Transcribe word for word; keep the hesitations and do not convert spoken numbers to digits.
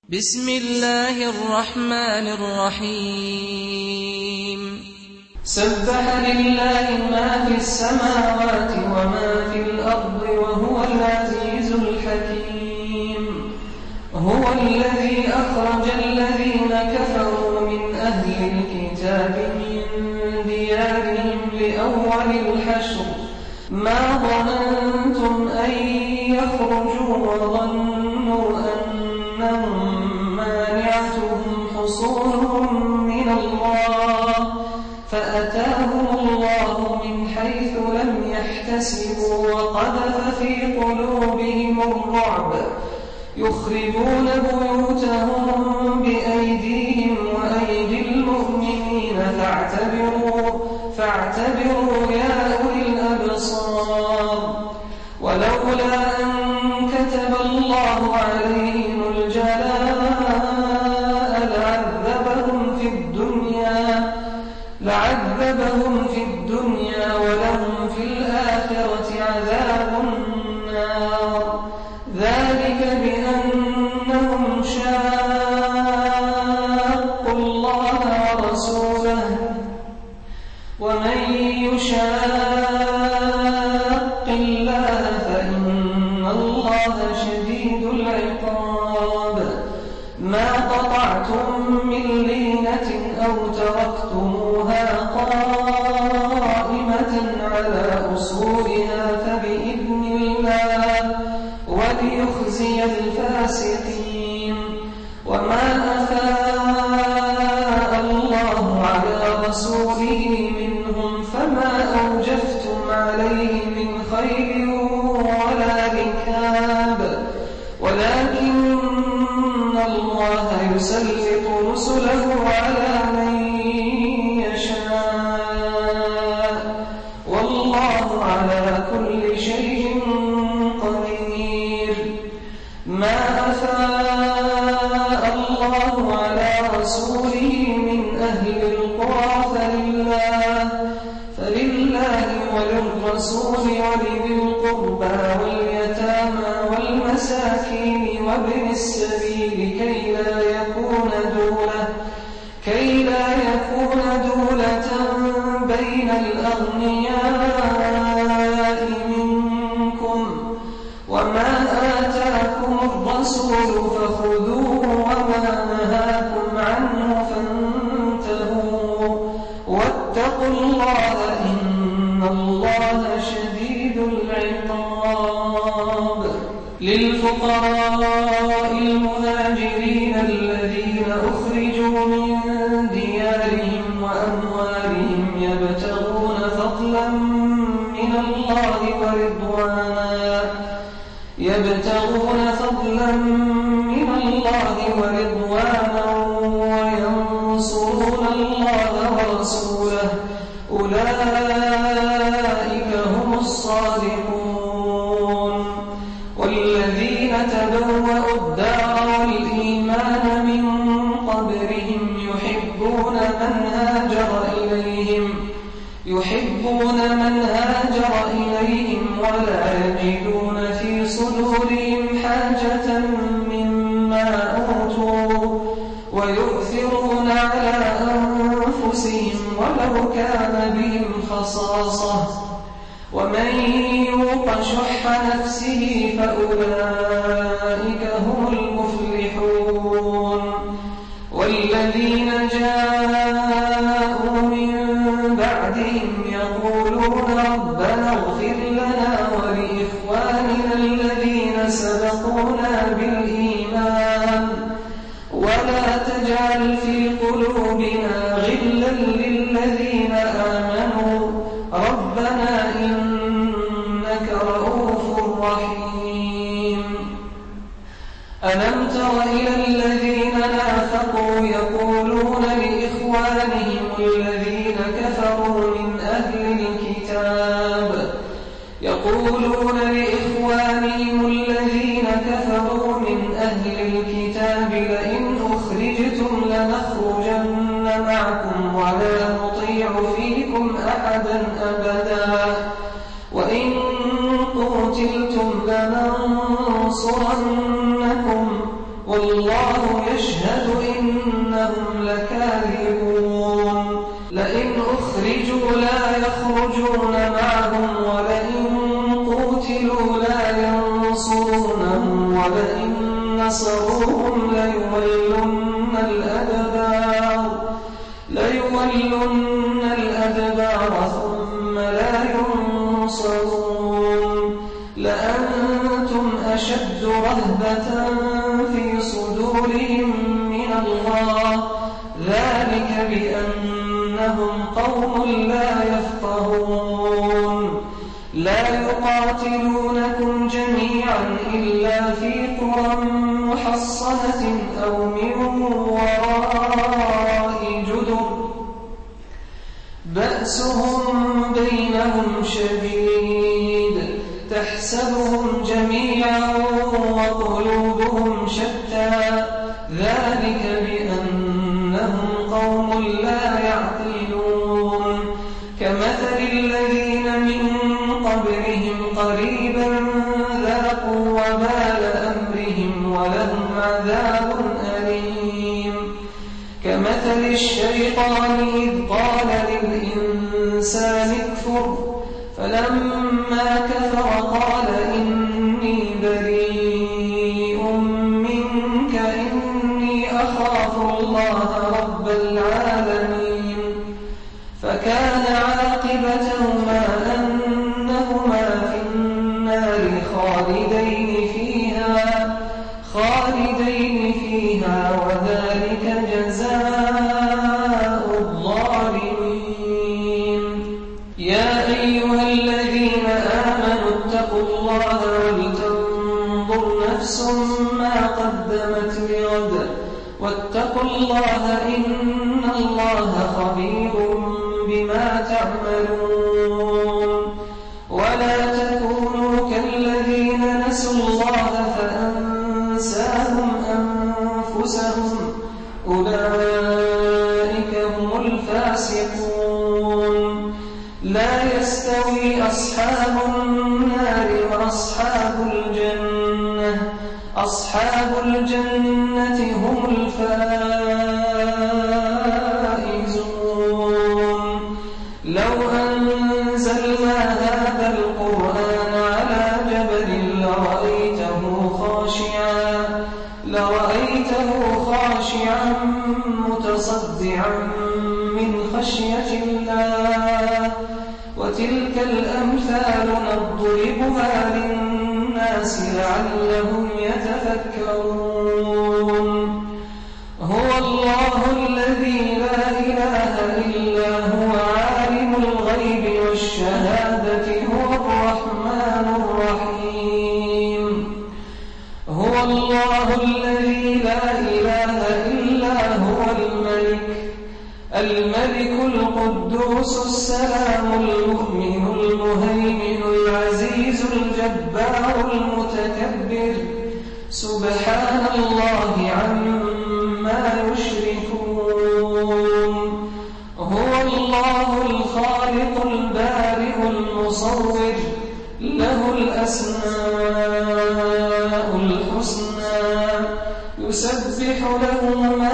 بسم الله الرحمن الرحيم سبح لله ما في السماوات وما في الأرض وهو العزيز الحكيم. هو الذي أخرج الذين كفروا من أهل الكتاب من ديارهم لأول الحشر ما ظننتم أن يخرجوا وظنوا أنهم مانعتهم حصونهم من الله فأتاهم الله من حيث لم يحتسبوا وقذف في قلوبهم الرعب يخربون بيوتهم بأيديهم وأيدي المؤمنين فاعتبروا, فاعتبروا يا أولي الأبصار. ولولا أن كتب الله عليهم الجلاء لعذبهم في الدنيا لعذبهم في الدنيا ولهم في الآخرة عذاب النار. ذلك بأنهم شاقوا الله ورسوله ومن يشاق الله فإن الله شديد العقاب. ما قطعتم من لينة أو تركتموها قائمة على أصولها فبإذن الله وليخزي الفاسقين. وما أفاء الله على رسوله منهم فما أوجفتم عليه من خير ولا ركاب ولكن الله يسلط رسله على من يشاء والله على كل شيء قدير. ما أفاء الله على رسوله من أهل القرى فلله, فلله وللرسول ولذي القربى واليتامى والمساكين وابن السبيل كي لا يكون دولة, كي لا يكون دولة بين الأغنياء منكم. وما آتاكم الرسول فخذوه وما نهاكم عنه فانتهوا واتقوا الله إن الله شديد العقاب. للفقراء المهاجرين الذين أخرجوا من ديارهم وأموالهم يبتغون فضلا من الله ورضوانا يبتغون فضلا من الله ورضوانا وينصرون الله ورسوله أولئك هم الصادقون. والذين تبوأوا الدار والإيمان من قبلهم يحبون من هاجر إليهم يحبون من هاجر إليهم ولا يجدون في صدورهم حاجة مما أوتوا ويؤثرون على أنفسهم ولو كان بهم خصاصة ومن يوق شح نفسه فأولئك هم المفلحون. والذين جاءوا من بعدهم يقولون ربنا اغفر لنا ولإخواننا الذين سبقونا بالإيمان ولا تجعل في قلوبنا غلا للذين آمنوا ربنا إنك رؤوف رحيم. ألم تر إلى الذين نافقوا يقولون لإخوانهم الذين كفروا من أهل الكتاب يقولون لإخوانهم الذين كفروا من أهل الكتاب لئن أخرجتم لنخرجن معكم ولا نطيع فيكم أحدا أبدا وإن قتلتم لننصرنكم والله والله يشهد إنهم لكاذبون لئن أخرجوا لا يخرجون معهم ولئن قوتلوا لا ينصرونهم ولئن نصروهم ليولن الأدبار ليولن الأدبار ثم لا ينصرون لأنتم أشد رهبة في صدورهم من الله ذلك بأنهم قوم لا يفقهون لا يقاتلونكم جميعا إلا في قرى محصنة أو من وراء جدر بأسهم بينهم شديد تحسبهم جميعا وقلوبهم شتى ذلك بأنهم قوم لا يعقلون كمثل الذين من قبلهم قريبا ذاقوا وبال أمرهم ولهم عذاب أليم كمثل الشيطان إذ قال للإنسان اكفر فلما كفر قال إني بريء منك إني أخاف الله رب العالمين فكان عاقبتهما أنهما في النار خالدين فيها خالدين فيها وذلك جزاء الظالمين يا أيها الذين آمنوا اتقوا الله ولتنظر نفس ما قدمت لغد واتقوا الله إن الله خبير بما تعملون ولا تكونوا كالذين نسوا الله فأنساهم أنفسهم أولئك هم الفاسقون لا يستوي أصحاب النار وأصحاب الجنة أصحاب الجنة هم الفائزون لو أنزلنا هذا القرآن على جبل لرأيته خاشعا لرأيته خاشعا متصدعا من خشية الله وتلك الأمثال نضربها للناس لعلهم يتفكرون هو الله الذي لا إله إلا هو عالم الغيب والشهادة هو الرحمن الرحيم هو الله الذي لا إله إلا هو الملك الملك القدوس السلام المؤمن المهيمن العزيز الجبار المتكبر سبحان الله عما يشركون هو الله الخالق البارئ المصور له الأسماء الحسنى يسبح له ما